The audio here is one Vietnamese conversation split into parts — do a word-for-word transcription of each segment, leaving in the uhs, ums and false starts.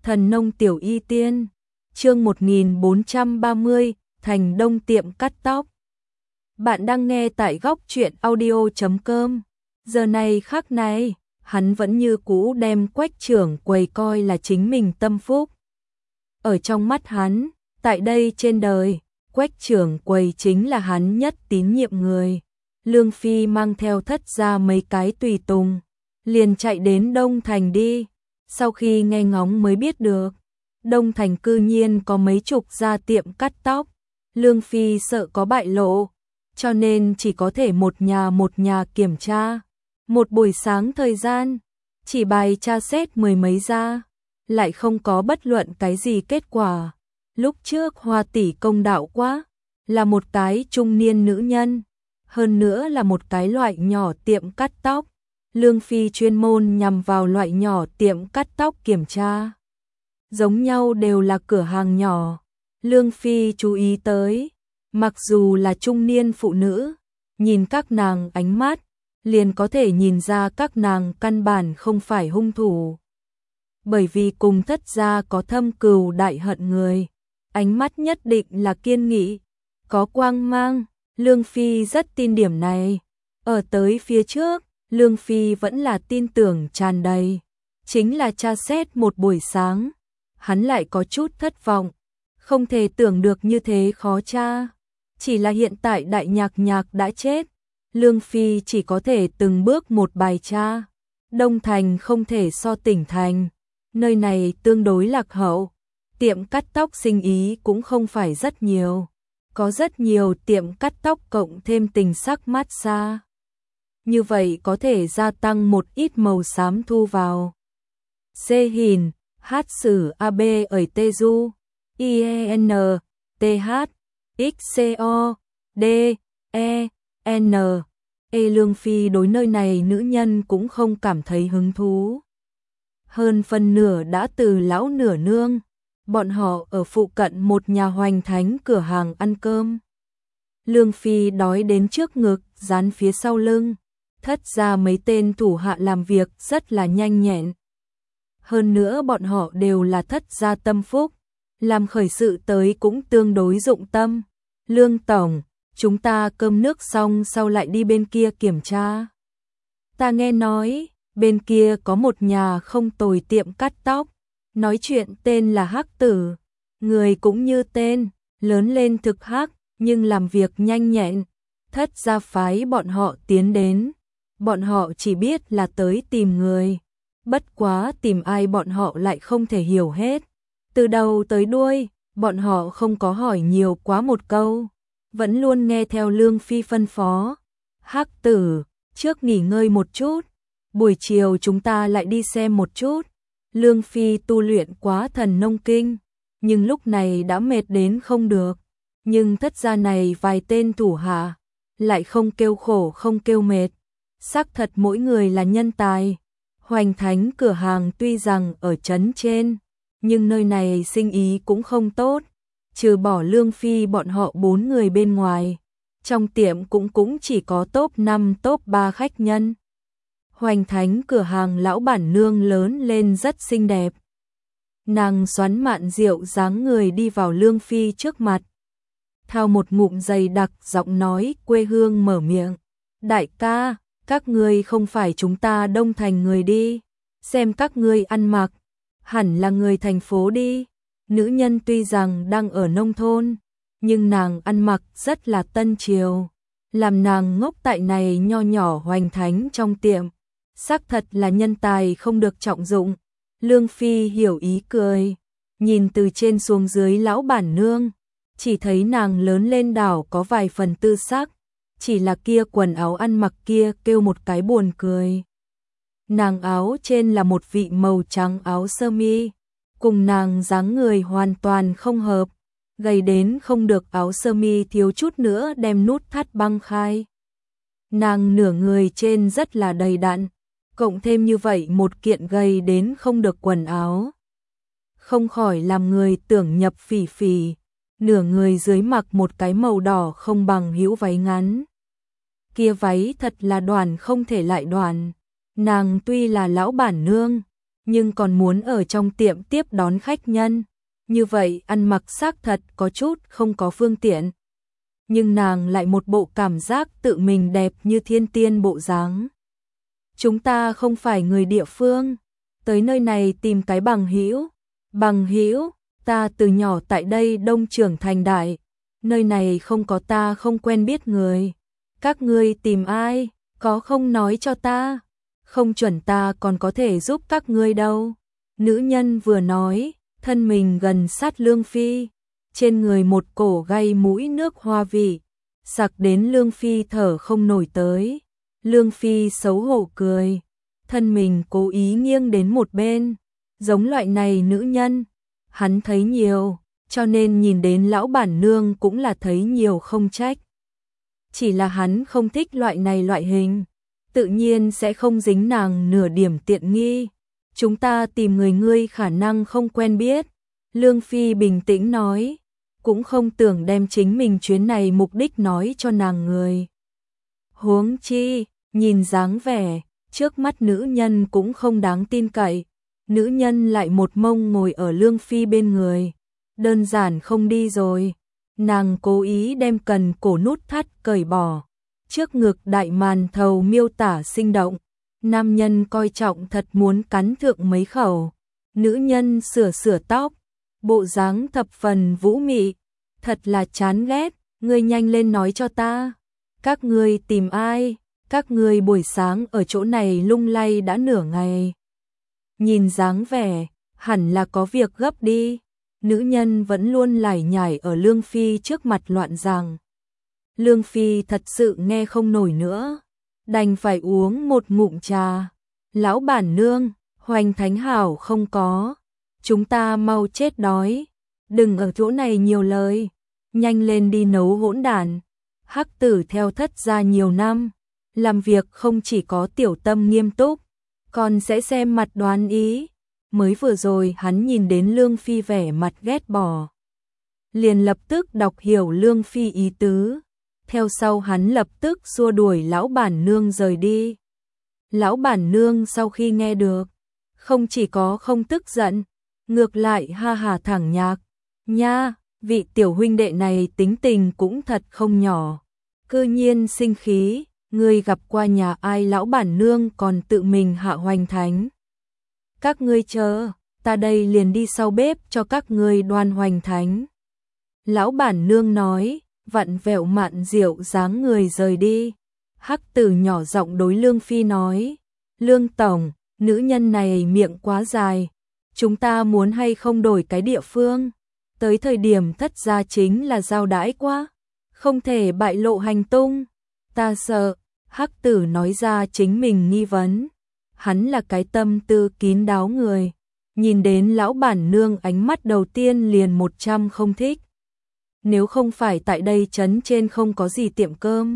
Thần nông tiểu y tiên, chương một nghìn bốn trăm ba mươi, Thành Đông tiệm cắt tóc. Bạn đang nghe tại góc truyện audio chấm com. Giờ này khắc này, hắn vẫn như cũ đem Quách trưởng quầy coi là chính mình tâm phúc. Ở trong mắt hắn, tại đây trên đời, Quách trưởng quầy chính là hắn nhất tín nhiệm người. Lương Phi mang theo thất ra mấy cái tùy tùng, liền chạy đến Đông Thành đi. Sau khi nghe ngóng mới biết được, Đông Thành cư nhiên có mấy chục gia tiệm cắt tóc. Lương Phi sợ có bại lộ, cho nên chỉ có thể một nhà một nhà kiểm tra. Một buổi sáng thời gian, chỉ bài tra xét mười mấy gia, lại không có bất luận cái gì kết quả. Lúc trước Hoa tỷ công đạo quá, là một cái trung niên nữ nhân, hơn nữa là một cái loại nhỏ tiệm cắt tóc. Lương Phi chuyên môn nhằm vào loại nhỏ tiệm cắt tóc kiểm tra. Giống nhau đều là cửa hàng nhỏ. Lương Phi chú ý tới, mặc dù là trung niên phụ nữ, nhìn các nàng ánh mắt, liền có thể nhìn ra các nàng căn bản không phải hung thủ. Bởi vì cùng thất gia có thâm cừu đại hận người, ánh mắt nhất định là kiên nghị, có quang mang. Lương Phi rất tin điểm này. Ở tới phía trước, Lương Phi vẫn là tin tưởng tràn đầy. Chính là tra xét một buổi sáng, hắn lại có chút thất vọng. Không thể tưởng được như thế khó tra. Chỉ là hiện tại Đại Nhạc Nhạc đã chết, Lương Phi chỉ có thể từng bước một bài tra. Đông Thành không thể so tỉnh thành, nơi này tương đối lạc hậu. Tiệm cắt tóc sinh ý cũng không phải rất nhiều. Có rất nhiều tiệm cắt tóc cộng thêm tình sắc massage. Như vậy có thể gia tăng một ít màu xám thu vào. C hình, H sử A B ở Tê Du, I E N, T H, X C O, D, E, N. E Lương Phi đối nơi này nữ nhân cũng không cảm thấy hứng thú. Hơn phần nửa đã từ lão nửa nương. Bọn họ ở phụ cận một nhà hoành thánh cửa hàng ăn cơm. Lương Phi đói đến trước ngực, dán phía sau lưng. Thất ra mấy tên thủ hạ làm việc rất là nhanh nhẹn. Hơn nữa bọn họ đều là thất gia tâm phúc, làm khởi sự tới cũng tương đối dụng tâm. Lương tổng, chúng ta cơm nước xong sau lại đi bên kia kiểm tra. Ta nghe nói, bên kia có một nhà không tồi tiệm cắt tóc. Nói chuyện tên là Hắc Tử, người cũng như tên, lớn lên thực hắc, nhưng làm việc nhanh nhẹn. Thất gia phái bọn họ tiến đến, bọn họ chỉ biết là tới tìm người. Bất quá tìm ai bọn họ lại không thể hiểu hết. Từ đầu tới đuôi, bọn họ không có hỏi nhiều quá một câu, vẫn luôn nghe theo Lương Phi phân phó. Hắc Tử, trước nghỉ ngơi một chút, buổi chiều chúng ta lại đi xem một chút. Lương Phi tu luyện quá thần nông kinh, nhưng lúc này đã mệt đến không được. Nhưng thất gia này vài tên thủ hạ, lại không kêu khổ không kêu mệt. Xác thật mỗi người là nhân tài. Hoành thánh cửa hàng tuy rằng ở trấn trên, nhưng nơi này sinh ý cũng không tốt. Trừ bỏ Lương Phi bọn họ bốn người bên ngoài, trong tiệm cũng cũng chỉ có top năm top ba khách nhân. Hoành thánh cửa hàng lão bản nương lớn lên rất xinh đẹp. Nàng xoắn mạn rượu dáng người đi vào Lương Phi trước mặt. Thao một ngụm dày đặc giọng nói quê hương mở miệng. Đại ca, các ngươi không phải chúng ta Đông Thành người đi. Xem các ngươi ăn mặc, hẳn là người thành phố đi. Nữ nhân tuy rằng đang ở nông thôn, nhưng nàng ăn mặc rất là tân triều. Làm nàng ngốc tại này nho nhỏ hoành thánh trong tiệm. Xác thật là nhân tài không được trọng dụng. Lương Phi hiểu ý cười, nhìn từ trên xuống dưới lão bản nương, chỉ thấy nàng lớn lên đảo có vài phần tư sắc, chỉ là kia quần áo ăn mặc kia kêu một cái buồn cười. Nàng áo trên là một vị màu trắng áo sơ mi, cùng nàng dáng người hoàn toàn không hợp, gầy đến không được, áo sơ mi thiếu chút nữa đem nút thắt băng khai. Nàng nửa người trên rất là đầy đặn, cộng thêm như vậy một kiện gầy đến không được quần áo, không khỏi làm người tưởng nhập phỉ phỉ. Nửa người dưới mặc một cái màu đỏ không bằng hữu váy ngắn. Kia váy thật là đoàn không thể lại đoàn. Nàng tuy là lão bản nương, nhưng còn muốn ở trong tiệm tiếp đón khách nhân. Như vậy ăn mặc xác thật có chút không có phương tiện. Nhưng nàng lại một bộ cảm giác tự mình đẹp như thiên tiên bộ dáng. Chúng ta không phải người địa phương, tới nơi này tìm cái bằng hữu. Bằng hữu, ta từ nhỏ tại đây đông trưởng thành đại, nơi này không có ta không quen biết người. Các ngươi tìm ai, có không nói cho ta, không chuẩn ta còn có thể giúp các ngươi đâu. Nữ nhân vừa nói, thân mình gần sát Lương Phi, trên người một cổ gây mũi nước hoa vị, sặc đến Lương Phi thở không nổi tới. Lương Phi xấu hổ cười, thân mình cố ý nghiêng đến một bên, giống loại này nữ nhân, hắn thấy nhiều, cho nên nhìn đến lão bản nương cũng là thấy nhiều không trách. Chỉ là hắn không thích loại này loại hình, tự nhiên sẽ không dính nàng nửa điểm tiện nghi. Chúng ta tìm người ngươi khả năng không quen biết. Lương Phi bình tĩnh nói, cũng không tưởng đem chính mình chuyến này mục đích nói cho nàng người. Huống chi, nhìn dáng vẻ, trước mắt nữ nhân cũng không đáng tin cậy. Nữ nhân lại một mông ngồi ở Lương Phi bên người, đơn giản không đi rồi. Nàng cố ý đem cần cổ nút thắt cởi bỏ, trước ngực đại màn thầu miêu tả sinh động. Nam nhân coi trọng thật muốn cắn thượng mấy khẩu. Nữ nhân sửa sửa tóc, bộ dáng thập phần vũ mị, thật là chán ghét. Ngươi nhanh lên nói cho ta, các ngươi tìm ai? Các ngươi buổi sáng ở chỗ này lung lay đã nửa ngày. Nhìn dáng vẻ, hẳn là có việc gấp đi. Nữ nhân vẫn luôn lải nhải ở Lương Phi trước mặt loạn rằng. Lương Phi thật sự nghe không nổi nữa, đành phải uống một ngụm trà. Lão bản nương, Hoành Thánh Hảo không có, chúng ta mau chết đói, đừng ở chỗ này nhiều lời, nhanh lên đi nấu hỗn đản. Hắc Tử theo thất gia nhiều năm, làm việc không chỉ có tiểu tâm nghiêm túc, còn sẽ xem mặt đoán ý. Mới vừa rồi hắn nhìn đến Lương Phi vẻ mặt ghét bỏ, liền lập tức đọc hiểu Lương Phi ý tứ. Theo sau hắn lập tức xua đuổi lão bản nương rời đi. Lão bản nương sau khi nghe được, không chỉ có không tức giận, ngược lại ha hà thẳng nhạc. Nha, vị tiểu huynh đệ này tính tình cũng thật không nhỏ, cư nhiên sinh khí. Ngươi gặp qua nhà ai lão bản nương còn tự mình hạ Hoành Thánh. Các ngươi chờ, ta đây liền đi sau bếp cho các ngươi đoan Hoành Thánh. Lão bản nương nói, vặn vẹo mạn rượu dáng người rời đi. Hắc Tử nhỏ giọng đối Lương Phi nói, Lương tổng, nữ nhân này miệng quá dài, chúng ta muốn hay không đổi cái địa phương. Tới thời điểm thất gia chính là giao đãi quá, không thể bại lộ hành tung. Ta sợ. Hắc Tử nói ra chính mình nghi vấn. Hắn là cái tâm tư kín đáo người, nhìn đến lão bản nương ánh mắt đầu tiên liền một trăm không thích. Nếu không phải tại đây trấn trên không có gì tiệm cơm,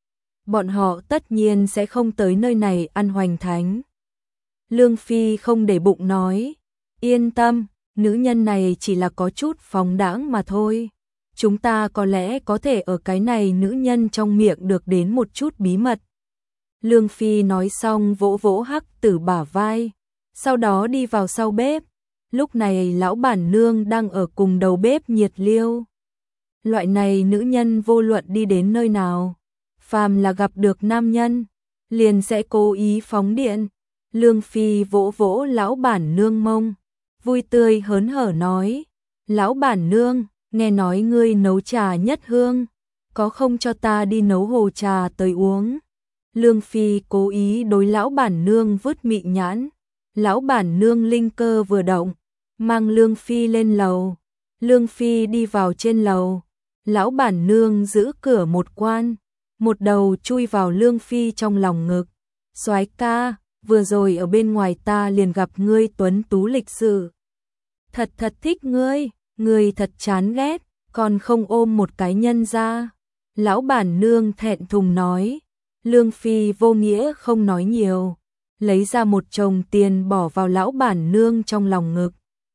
bọn họ tất nhiên sẽ không tới nơi này ăn Hoành Thánh. Lương Phi không để bụng nói, yên tâm, nữ nhân này chỉ là có chút phóng đãng mà thôi. Chúng ta có lẽ có thể ở cái này nữ nhân trong miệng được đến một chút bí mật. Lương Phi nói xong vỗ vỗ Hắc Tử bả vai, sau đó đi vào sau bếp. Lúc này lão bản nương đang ở cùng đầu bếp nhiệt liêu. Loại này nữ nhân vô luận đi đến nơi nào, phàm là gặp được nam nhân, liền sẽ cố ý phóng điện. Lương Phi vỗ vỗ lão bản nương mông, vui tươi hớn hở nói, lão bản nương, nghe nói ngươi nấu trà nhất hương, có không cho ta đi nấu hồ trà tới uống. Lương Phi cố ý đối lão bản nương vứt mị nhãn. Lão bản nương linh cơ vừa động, mang Lương Phi lên lầu. Lương Phi đi vào trên lầu, lão bản nương giữ cửa một quan, một đầu chui vào Lương Phi trong lòng ngực. Soái ca, vừa rồi ở bên ngoài ta liền gặp ngươi tuấn tú lịch sự, thật thật thích ngươi, ngươi thật chán ghét, còn không ôm một cái nhân ra. Lão bản nương thẹn thùng nói. Lương Phi vô nghĩa không nói nhiều, lấy ra một chồng tiền bỏ vào lão bản nương trong lòng ngực.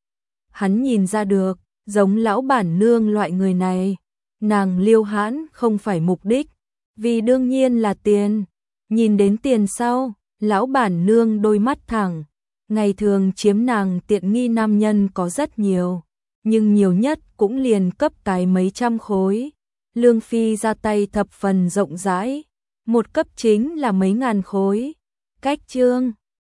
Hắn nhìn ra được, giống lão bản nương loại người này, nàng liêu hãn không phải mục đích, vì đương nhiên là tiền. Nhìn đến tiền sau, lão bản nương đôi mắt thẳng, Ngày thường chiếm nàng tiện nghi nam nhân có rất nhiều, nhưng nhiều nhất cũng liền cấp cái mấy trăm khối. Lương Phi ra tay thập phần rộng rãi, một cấp chính là mấy ngàn khối. Cách trương